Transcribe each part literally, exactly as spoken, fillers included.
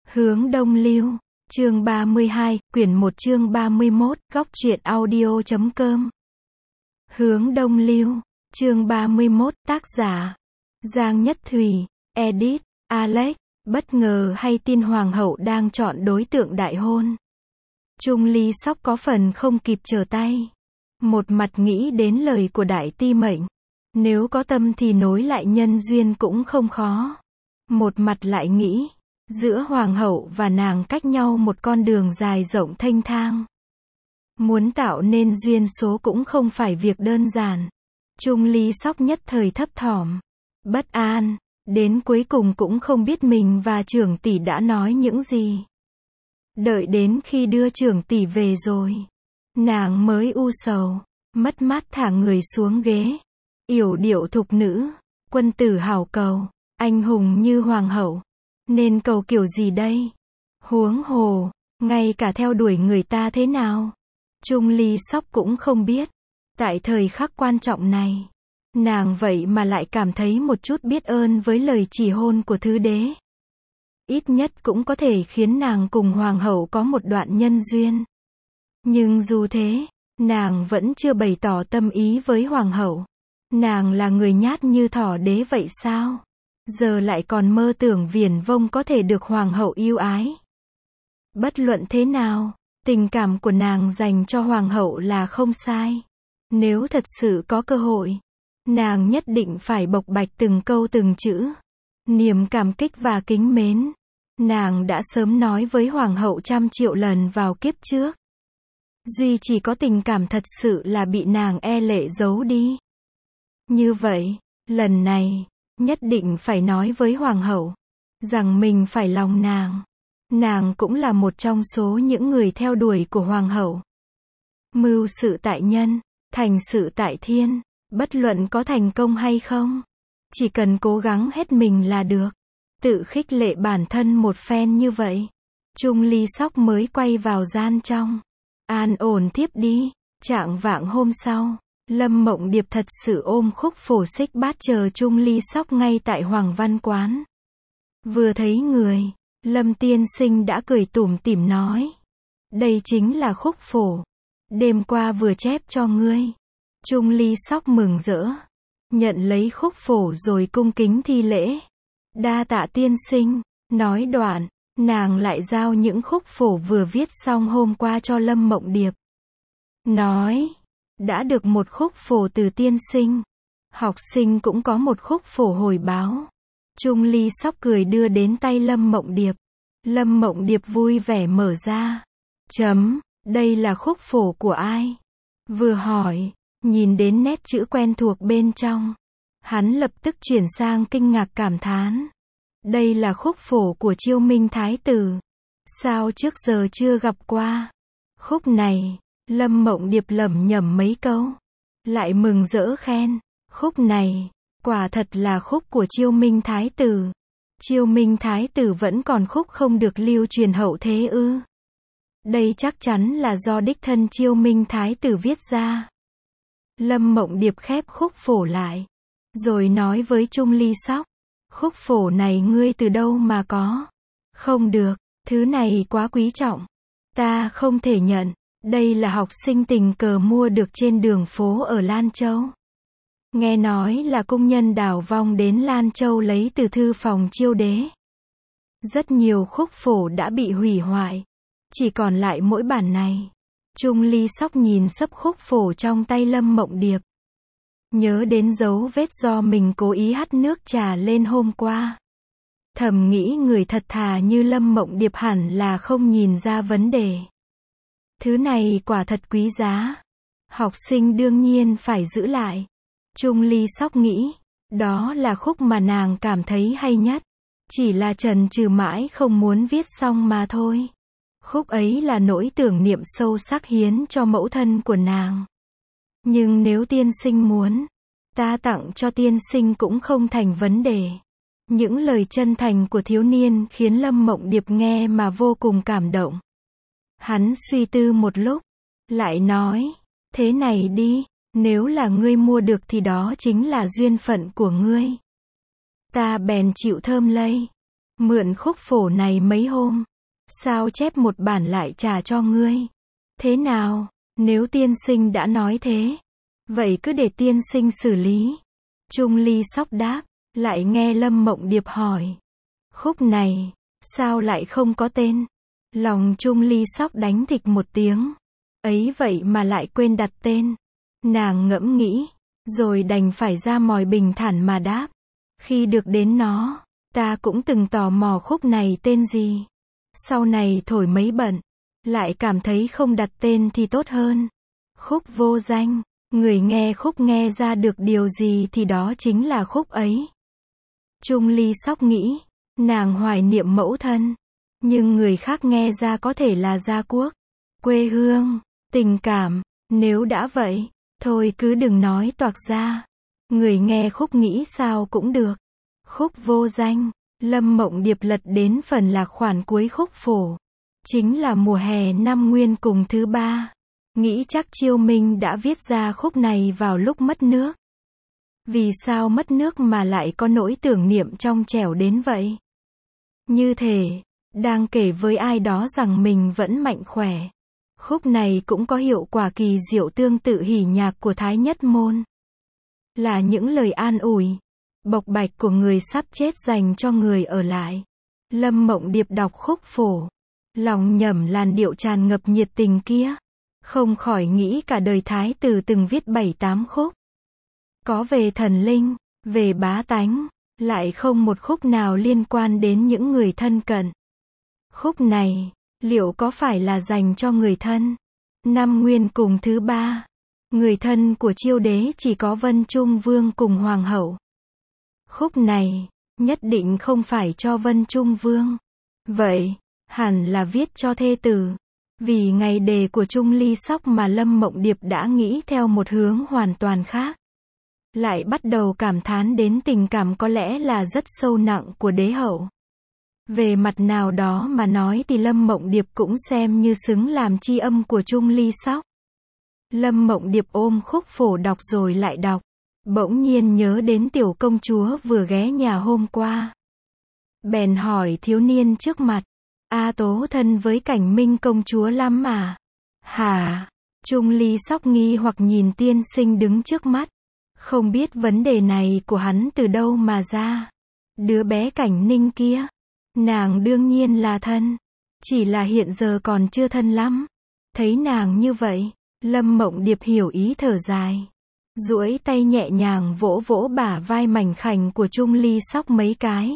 Hướng đông lưu, chương ba mươi hai, quyển một chương ba mươi mốt, góc truyện audio chấm com. Hướng đông lưu, chương ba mươi mốt, tác giả Giang Nhất Thùy, edit Alex. Bất ngờ hay tin hoàng hậu đang chọn đối tượng đại hôn. Trung Ly Sóc có phần không kịp trở tay. Một mặt nghĩ đến lời của đại ti mệnh, nếu có tâm thì nối lại nhân duyên cũng không khó. Một mặt lại nghĩ, giữa hoàng hậu và nàng cách nhau một con đường dài rộng thênh thang. Muốn tạo nên duyên số cũng không phải việc đơn giản. Trung Ly Sóc nhất thời thấp thỏm, bất an, đến cuối cùng cũng không biết mình và trưởng tỷ đã nói những gì. Đợi đến khi đưa trưởng tỷ về rồi, nàng mới u sầu, mất mát thả người xuống ghế. Yểu điệu thục nữ, quân tử hảo cầu, anh hùng như hoàng hậu, nên cầu kiểu gì đây? Huống hồ, ngay cả theo đuổi người ta thế nào, Trung Ly Sóc cũng không biết. Tại thời khắc quan trọng này, nàng vậy mà lại cảm thấy một chút biết ơn với lời chỉ hôn của thứ đế. Ít nhất cũng có thể khiến nàng cùng hoàng hậu có một đoạn nhân duyên. Nhưng dù thế, nàng vẫn chưa bày tỏ tâm ý với hoàng hậu. Nàng là người nhát như thỏ đế vậy sao? Giờ lại còn mơ tưởng viển vông có thể được hoàng hậu yêu ái. Bất luận thế nào, tình cảm của nàng dành cho hoàng hậu là không sai. Nếu thật sự có cơ hội, nàng nhất định phải bộc bạch từng câu từng chữ. Niềm cảm kích và kính mến, nàng đã sớm nói với hoàng hậu trăm triệu lần vào kiếp trước. Duy chỉ có tình cảm thật sự là bị nàng e lệ giấu đi. Như vậy, lần này, nhất định phải nói với hoàng hậu, rằng mình phải lòng nàng. Nàng cũng là một trong số những người theo đuổi của hoàng hậu. Mưu sự tại nhân, thành sự tại thiên, bất luận có thành công hay không, chỉ cần cố gắng hết mình là được. Tự khích lệ bản thân một phen như vậy, Trung Ly Sóc mới quay vào gian trong, an ổn thiếp đi. Chạng vạng hôm sau, Lâm Mộng Điệp thật sự ôm khúc phổ xích bát chờ Trung Ly Sóc ngay tại Hoàng Văn Quán. Vừa thấy người, Lâm tiên sinh đã cười tủm tỉm nói, đây chính là khúc phổ đêm qua vừa chép cho ngươi. Trung Ly Sóc mừng rỡ, nhận lấy khúc phổ rồi cung kính thi lễ. Đa tạ tiên sinh. Nói đoạn, nàng lại giao những khúc phổ vừa viết xong hôm qua cho Lâm Mộng Điệp. Nói, đã được một khúc phổ từ tiên sinh, học sinh cũng có một khúc phổ hồi báo. Trung Ly Sóc cười đưa đến tay Lâm Mộng Điệp. Lâm Mộng Điệp vui vẻ mở ra. Chấm, đây là khúc phổ của ai? Vừa hỏi, nhìn đến nét chữ quen thuộc bên trong, hắn lập tức chuyển sang kinh ngạc cảm thán. Đây là khúc phổ của Chiêu Minh Thái Tử. Sao trước giờ chưa gặp qua? Khúc này, Lâm Mộng Điệp lẩm nhẩm mấy câu, lại mừng rỡ khen, khúc này, quả thật là khúc của Chiêu Minh Thái Tử. Chiêu Minh Thái Tử vẫn còn khúc không được lưu truyền hậu thế ư? Đây chắc chắn là do đích thân Chiêu Minh Thái Tử viết ra. Lâm Mộng Điệp khép khúc phổ lại, rồi nói với Trung Ly Sóc, khúc phổ này ngươi từ đâu mà có? Không được, thứ này quá quý trọng, ta không thể nhận. Đây là học sinh tình cờ mua được trên đường phố ở Lan Châu. Nghe nói là công nhân đào vong đến Lan Châu lấy từ thư phòng Chiêu đế. Rất nhiều khúc phổ đã bị hủy hoại, chỉ còn lại mỗi bản này. Trung Ly Sóc nhìn xấp khúc phổ trong tay Lâm Mộng Điệp, nhớ đến dấu vết do mình cố ý hắt nước trà lên hôm qua. Thầm nghĩ người thật thà như Lâm Mộng Điệp hẳn là không nhìn ra vấn đề. Thứ này quả thật quý giá, học sinh đương nhiên phải giữ lại. Trung Ly Sóc nghĩ, đó là khúc mà nàng cảm thấy hay nhất, chỉ là chần chừ mãi không muốn viết xong mà thôi. Khúc ấy là nỗi tưởng niệm sâu sắc hiến cho mẫu thân của nàng. Nhưng nếu tiên sinh muốn, ta tặng cho tiên sinh cũng không thành vấn đề. Những lời chân thành của thiếu niên khiến Lâm Mộng Điệp nghe mà vô cùng cảm động. Hắn suy tư một lúc, lại nói, thế này đi, nếu là ngươi mua được thì đó chính là duyên phận của ngươi. Ta bèn chịu thơm lây. mượn khúc phổ này mấy hôm, sao chép một bản lại trả cho ngươi. Thế nào, nếu tiên sinh đã nói thế, vậy cứ để tiên sinh xử lý. Trung Ly Sóc đáp, lại nghe Lâm Mộng Điệp hỏi. Khúc này, sao lại không có tên? Lòng Trung Ly Sóc đánh thịch một tiếng. Ấy vậy mà lại quên đặt tên. Nàng ngẫm nghĩ, rồi đành phải ra mòi bình thản mà đáp. Khi được đến nó, ta cũng từng tò mò khúc này tên gì. Sau này thổi mấy bận, lại cảm thấy không đặt tên thì tốt hơn. Khúc vô danh, người nghe khúc nghe ra được điều gì thì đó chính là khúc ấy. Trung Ly Sóc nghĩ, nàng hoài niệm mẫu thân, nhưng người khác nghe ra có thể là gia quốc, quê hương, tình cảm. Nếu đã vậy, thôi cứ đừng nói toạc ra. Người nghe khúc nghĩ sao cũng được. Khúc vô danh, Lâm Mộng Điệp lật đến phần lạc khoản cuối khúc phổ. Chính là mùa hè năm Nguyên cùng thứ ba. Nghĩ chắc Chiêu Minh đã viết ra khúc này vào lúc mất nước. Vì sao mất nước mà lại có nỗi tưởng niệm trong trẻo đến vậy? Như thể, đang kể với ai đó rằng mình vẫn mạnh khỏe. Khúc này cũng có hiệu quả kỳ diệu tương tự hỉ nhạc của Thái Nhất Môn. Là những lời an ủi, bộc bạch của người sắp chết dành cho người ở lại. Lâm Mộng Điệp đọc khúc phổ, lòng nhẩm làn điệu tràn ngập nhiệt tình kia. Không khỏi nghĩ cả đời Thái Tử từng viết bảy tám khúc. Có về thần linh, về bá tánh, lại không một khúc nào liên quan đến những người thân cận. Khúc này, liệu có phải là dành cho người thân? Năm Nguyên cùng thứ ba, người thân của Chiêu Đế chỉ có Vân Trung Vương cùng Hoàng hậu. Khúc này, nhất định không phải cho Vân Trung Vương. Vậy, hẳn là viết cho thê tử. Vì ngày đề của Trung Ly Sóc mà Lâm Mộng Điệp đã nghĩ theo một hướng hoàn toàn khác. Lại bắt đầu cảm thán đến tình cảm có lẽ là rất sâu nặng của đế hậu. Về mặt nào đó mà nói thì Lâm Mộng Điệp cũng xem như xứng làm tri âm của Trung Ly Sóc. Lâm Mộng Điệp ôm khúc phổ đọc rồi lại đọc. Bỗng nhiên nhớ đến tiểu công chúa vừa ghé nhà hôm qua. Bèn hỏi thiếu niên trước mặt. A Tố thân với Cảnh Minh công chúa lắm mà. Hả? Trung Ly Sóc nghi hoặc nhìn tiên sinh đứng trước mắt. Không biết vấn đề này của hắn từ đâu mà ra. Đứa bé Cảnh Ninh kia, nàng đương nhiên là thân. Chỉ là hiện giờ còn chưa thân lắm. Thấy nàng như vậy, Lâm Mộng Điệp hiểu ý thở dài. Duỗi tay nhẹ nhàng vỗ vỗ bả vai mảnh khảnh của Trung Ly Sóc mấy cái.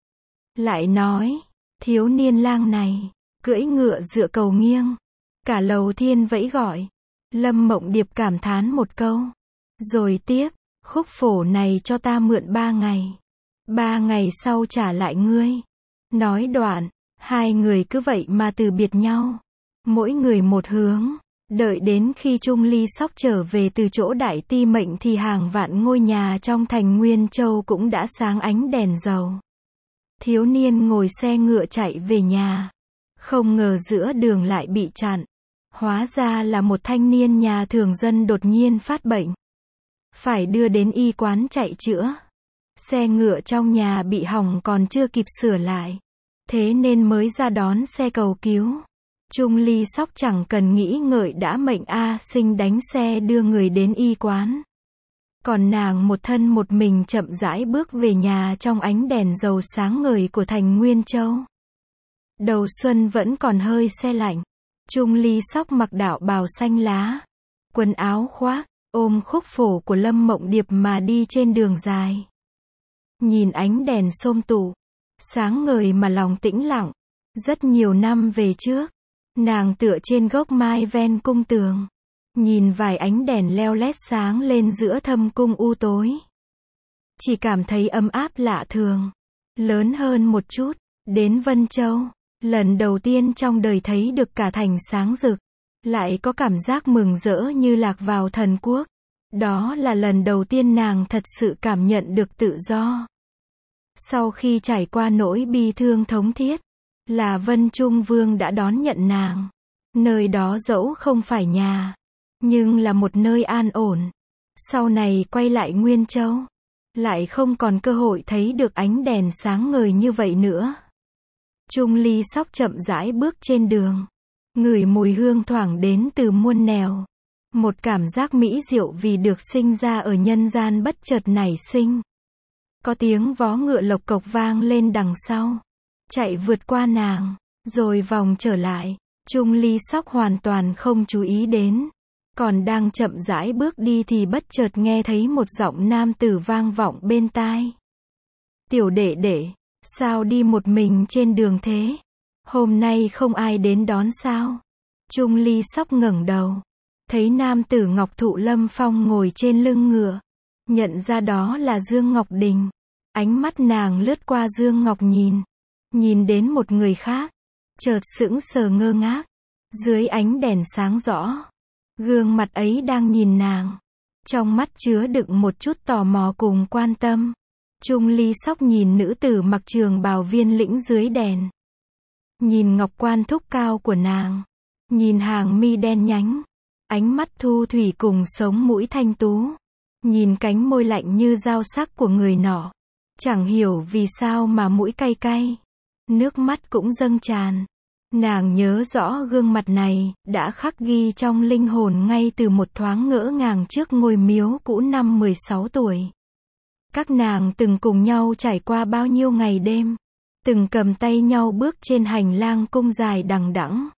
Lại nói, thiếu niên lang này, cưỡi ngựa dựa cầu nghiêng. Cả lầu thiên vẫy gọi. Lâm Mộng Điệp cảm thán một câu. Rồi tiếp, khúc phổ này cho ta mượn ba ngày. Ba ngày sau trả lại ngươi. Nói đoạn, hai người cứ vậy mà từ biệt nhau. Mỗi người một hướng. Đợi đến khi Trung Ly Sóc trở về từ chỗ đại ti mệnh thì hàng vạn ngôi nhà trong thành Nguyên Châu cũng đã sáng ánh đèn dầu. Thiếu niên ngồi xe ngựa chạy về nhà. Không ngờ giữa đường lại bị chặn. Hóa ra là một thanh niên nhà thường dân đột nhiên phát bệnh. Phải đưa đến y quán chạy chữa. Xe ngựa trong nhà bị hỏng còn chưa kịp sửa lại. Thế nên mới ra đón xe cầu cứu. Trung Ly Sóc chẳng cần nghĩ ngợi đã mệnh A Sinh đánh xe đưa người đến y quán. Còn nàng một thân một mình chậm rãi bước về nhà trong ánh đèn dầu sáng ngời của thành Nguyên Châu. Đầu xuân vẫn còn hơi se lạnh. Trung Ly Sóc mặc đạo bào xanh lá, quần áo khoác, ôm khúc phổ của Lâm Mộng Điệp mà đi trên đường dài. Nhìn ánh đèn xôm tụ, sáng ngời mà lòng tĩnh lặng. Rất nhiều năm về trước, nàng tựa trên gốc mai ven cung tường. Nhìn vài ánh đèn leo lét sáng lên giữa thâm cung u tối. Chỉ cảm thấy ấm áp lạ thường. Lớn hơn một chút, đến Vân Châu. Lần đầu tiên trong đời thấy được cả thành sáng rực. Lại có cảm giác mừng rỡ như lạc vào thần quốc. Đó là lần đầu tiên nàng thật sự cảm nhận được tự do. Sau khi trải qua nỗi bi thương thống thiết, là Vân Trung Vương đã đón nhận nàng. Nơi đó dẫu không phải nhà, nhưng là một nơi an ổn. Sau này quay lại Nguyên Châu, lại không còn cơ hội thấy được ánh đèn sáng ngời như vậy nữa. Trung Ly Sóc chậm rãi bước trên đường. Ngửi mùi hương thoảng đến từ muôn nẻo. Một cảm giác mỹ diệu vì được sinh ra ở nhân gian bất chợt nảy sinh. Có tiếng vó ngựa lộc cộc vang lên đằng sau. Chạy vượt qua nàng, rồi vòng trở lại. Trung Ly Sóc hoàn toàn không chú ý đến. Còn đang chậm rãi bước đi thì bất chợt nghe thấy một giọng nam tử vang vọng bên tai. Tiểu đệ đệ, sao đi một mình trên đường thế? Hôm nay không ai đến đón sao? Trung Ly Sóc ngẩng đầu. Thấy nam tử Ngọc Thụ Lâm Phong ngồi trên lưng ngựa. Nhận ra đó là Dương Ngọc Đình. Ánh mắt nàng lướt qua Dương Ngọc nhìn. Nhìn đến một người khác. Chợt sững sờ ngơ ngác. Dưới ánh đèn sáng rõ. Gương mặt ấy đang nhìn nàng. Trong mắt chứa đựng một chút tò mò cùng quan tâm. Trung Ly Sóc nhìn nữ tử mặc trường bào viên lĩnh dưới đèn. Nhìn ngọc quan thúc cao của nàng. Nhìn hàng mi đen nhánh. Ánh mắt thu thủy cùng sống mũi thanh tú. Nhìn cánh môi lạnh như dao sắc của người nọ. Chẳng hiểu vì sao mà mũi cay cay. Nước mắt cũng dâng tràn. Nàng nhớ rõ gương mặt này, đã khắc ghi trong linh hồn ngay từ một thoáng ngỡ ngàng trước ngôi miếu cũ năm mười sáu tuổi. Các nàng từng cùng nhau trải qua bao nhiêu ngày đêm. Từng cầm tay nhau bước trên hành lang cung dài đằng đẵng.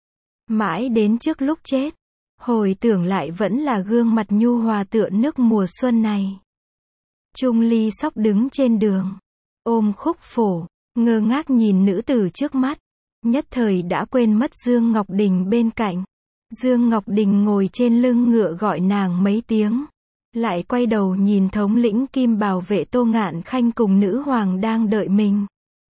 Mãi đến trước lúc chết. Hồi tưởng lại vẫn là gương mặt nhu hòa tựa nước mùa xuân này. Trung Ly Sóc đứng trên đường. Ôm khúc phổ. Ngơ ngác nhìn nữ tử trước mắt. Nhất thời đã quên mất Dương Ngọc Đình bên cạnh. Dương Ngọc Đình ngồi trên lưng ngựa gọi nàng mấy tiếng. Lại quay đầu nhìn thống lĩnh Kim Bảo Vệ Tô Ngạn Khanh cùng nữ hoàng đang đợi mình.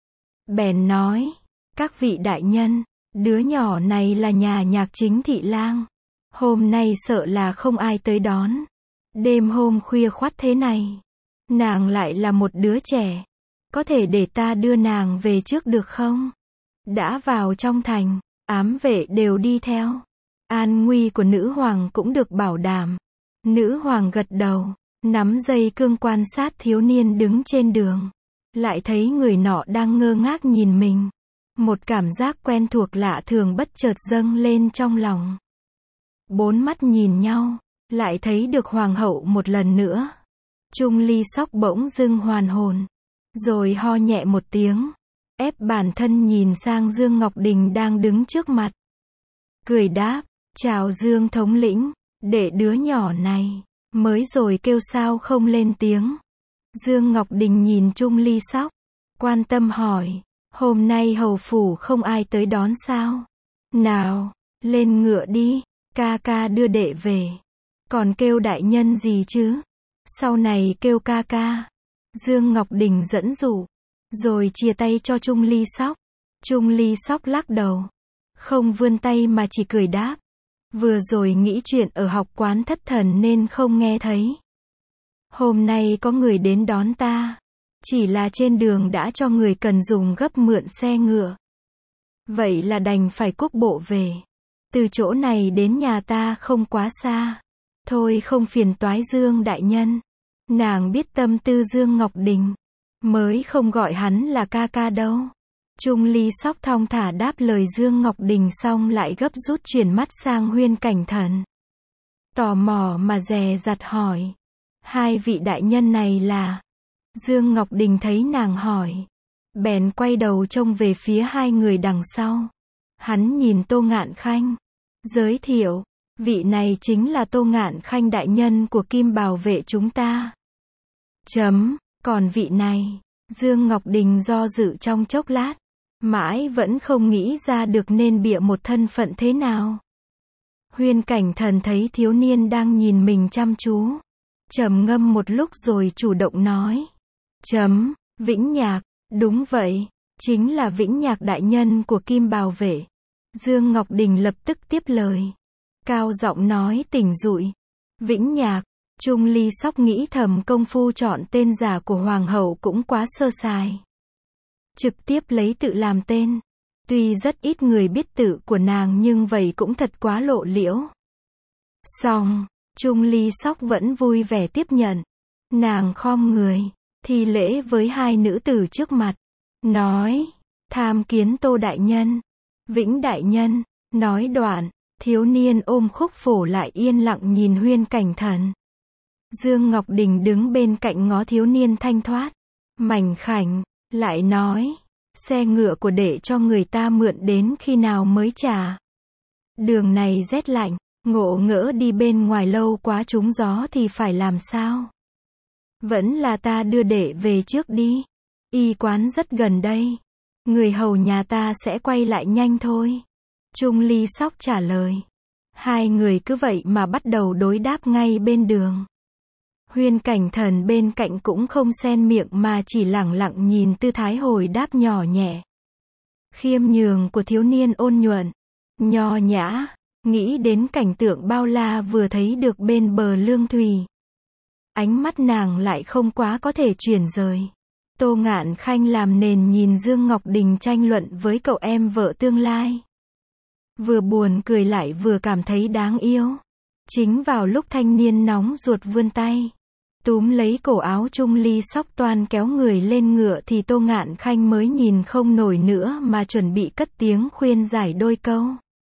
Bèn nói, các vị đại nhân, đứa nhỏ này là nhà nhạc chính thị lang. Hôm nay sợ là không ai tới đón. Đêm hôm khuya khoắt thế này. Nàng lại là một đứa trẻ. Có thể để ta đưa nàng về trước được không? Đã vào trong thành, ám vệ đều đi theo. An nguy của nữ hoàng cũng được bảo đảm. Nữ hoàng gật đầu, nắm dây cương quan sát thiếu niên đứng trên đường. Lại thấy người nọ đang ngơ ngác nhìn mình. Một cảm giác quen thuộc lạ thường bất chợt dâng lên trong lòng. Bốn mắt nhìn nhau, lại thấy được hoàng hậu một lần nữa. Trung Ly Sóc bỗng dưng hoàn hồn. Rồi ho nhẹ một tiếng. Ép bản thân nhìn sang Dương Ngọc Đình đang đứng trước mặt. Cười đáp, chào Dương thống lĩnh, để đứa nhỏ này, mới rồi kêu sao không lên tiếng. Dương Ngọc Đình nhìn Trung Ly Sóc, quan tâm hỏi, hôm nay hầu phủ không ai tới đón sao? Nào, lên ngựa đi, ca ca đưa đệ về. Còn kêu đại nhân gì chứ? Sau này kêu ca ca. Dương Ngọc Đình dẫn dụ. Rồi chia tay cho Trung Ly Sóc. Trung Ly Sóc lắc đầu. Không vươn tay mà chỉ cười đáp. Vừa rồi nghĩ chuyện ở học quán thất thần nên không nghe thấy. Hôm nay có người đến đón ta. Chỉ là trên đường đã cho người cần dùng gấp mượn xe ngựa. Vậy là đành phải cuốc bộ về. Từ chỗ này đến nhà ta không quá xa. Thôi không phiền toái Dương đại nhân. Nàng biết tâm tư Dương Ngọc Đình. Mới không gọi hắn là ca ca đâu. Trung Ly Sóc thong thả đáp lời Dương Ngọc Đình xong lại gấp rút chuyển mắt sang Huyên Cảnh Thần. Tò mò mà dè dặt hỏi. Hai vị đại nhân này là... Dương Ngọc Đình thấy nàng hỏi. Bèn quay đầu trông về phía hai người đằng sau. Hắn nhìn Tô Ngạn Khanh. Giới thiệu. Vị này chính là Tô Ngạn Khanh đại nhân của Kim Bảo Vệ chúng ta. Chấm. Còn vị này, Dương Ngọc Đình do dự trong chốc lát, mãi vẫn không nghĩ ra được nên bịa một thân phận thế nào. Huyên Cảnh Thần thấy thiếu niên đang nhìn mình chăm chú, trầm ngâm một lúc rồi chủ động nói. Chấm, Vĩnh Nhạc, đúng vậy, chính là Vĩnh Nhạc đại nhân của Kim Bảo Vệ. Dương Ngọc Đình lập tức tiếp lời, cao giọng nói tỉnh dụi. Vĩnh Nhạc. Trung Ly Sóc nghĩ thầm công phu chọn tên giả của hoàng hậu cũng quá sơ sài. Trực tiếp lấy tự làm tên. Tuy rất ít người biết tự của nàng nhưng vậy cũng thật quá lộ liễu. Xong, Trung Ly Sóc vẫn vui vẻ tiếp nhận. Nàng khom người, thi lễ với hai nữ tử trước mặt. Nói, Tham kiến Tô đại nhân, Vĩnh đại nhân. Nói đoạn, thiếu niên ôm khúc phổ lại yên lặng nhìn Huyên Cảnh Thần. Dương Ngọc Đình đứng bên cạnh ngó thiếu niên thanh thoát, mảnh khảnh, lại nói, xe ngựa của đệ cho người ta mượn đến khi nào mới trả. Đường này rét lạnh, ngộ ngỡ đi bên ngoài lâu quá trúng gió thì phải làm sao? Vẫn là ta đưa đệ về trước đi. Y quán rất gần đây. Người hầu nhà ta sẽ quay lại nhanh thôi. Trung Ly Sóc trả lời. Hai người cứ vậy mà bắt đầu đối đáp ngay bên đường. Huyên Cảnh Thần bên cạnh cũng không xen miệng mà chỉ lẳng lặng nhìn tư thái hồi đáp nhỏ nhẹ. Khiêm nhường của thiếu niên ôn nhuận, nho nhã, nghĩ đến cảnh tượng bao la vừa thấy được bên bờ lương thủy. Ánh mắt nàng lại không quá có thể chuyển rời. Tô Ngạn Khanh làm nền nhìn Dương Ngọc Đình tranh luận với cậu em vợ tương lai. Vừa buồn cười lại vừa cảm thấy đáng yêu. Chính vào lúc thanh niên nóng ruột vươn tay, túm lấy cổ áo Trung Ly Sóc toan kéo người lên ngựa thì Tô Ngạn Khanh mới nhìn không nổi nữa mà chuẩn bị cất tiếng khuyên giải đôi câu.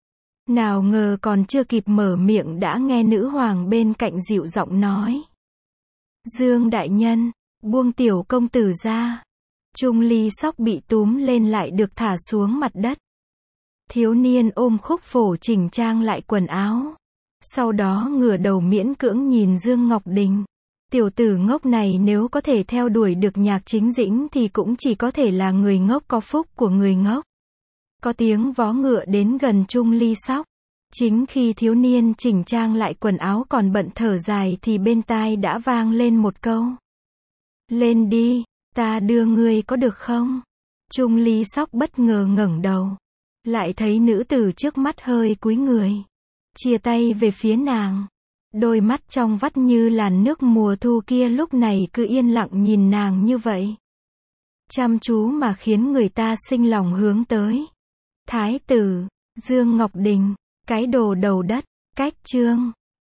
Nào ngờ còn chưa kịp mở miệng đã nghe nữ hoàng bên cạnh dịu giọng nói. Dương đại nhân, buông tiểu công tử ra. Trung Ly Sóc bị túm lên lại được thả xuống mặt đất. Thiếu niên ôm khúc phổ chỉnh trang lại quần áo. Sau đó ngửa đầu miễn cưỡng nhìn Dương Ngọc Đình. Tiểu tử ngốc này nếu có thể theo đuổi được Nhạc Chính Dĩnh thì cũng chỉ có thể là người ngốc có phúc của người ngốc. Có tiếng vó ngựa đến gần Trung Ly Sóc. Chính khi thiếu niên chỉnh trang lại quần áo còn bận thở dài thì bên tai đã vang lên một câu. Lên đi, ta đưa ngươi có được không? Trung Ly Sóc bất ngờ ngẩng đầu. Lại thấy nữ tử trước mắt hơi cúi người. Chia tay về phía nàng. Đôi mắt trong vắt như làn nước mùa thu kia lúc này cứ yên lặng nhìn nàng như vậy. Chăm chú mà khiến người ta sinh lòng hướng tới. Thái tử, Dương Ngọc Đình, cái đồ đầu đất, cách chương.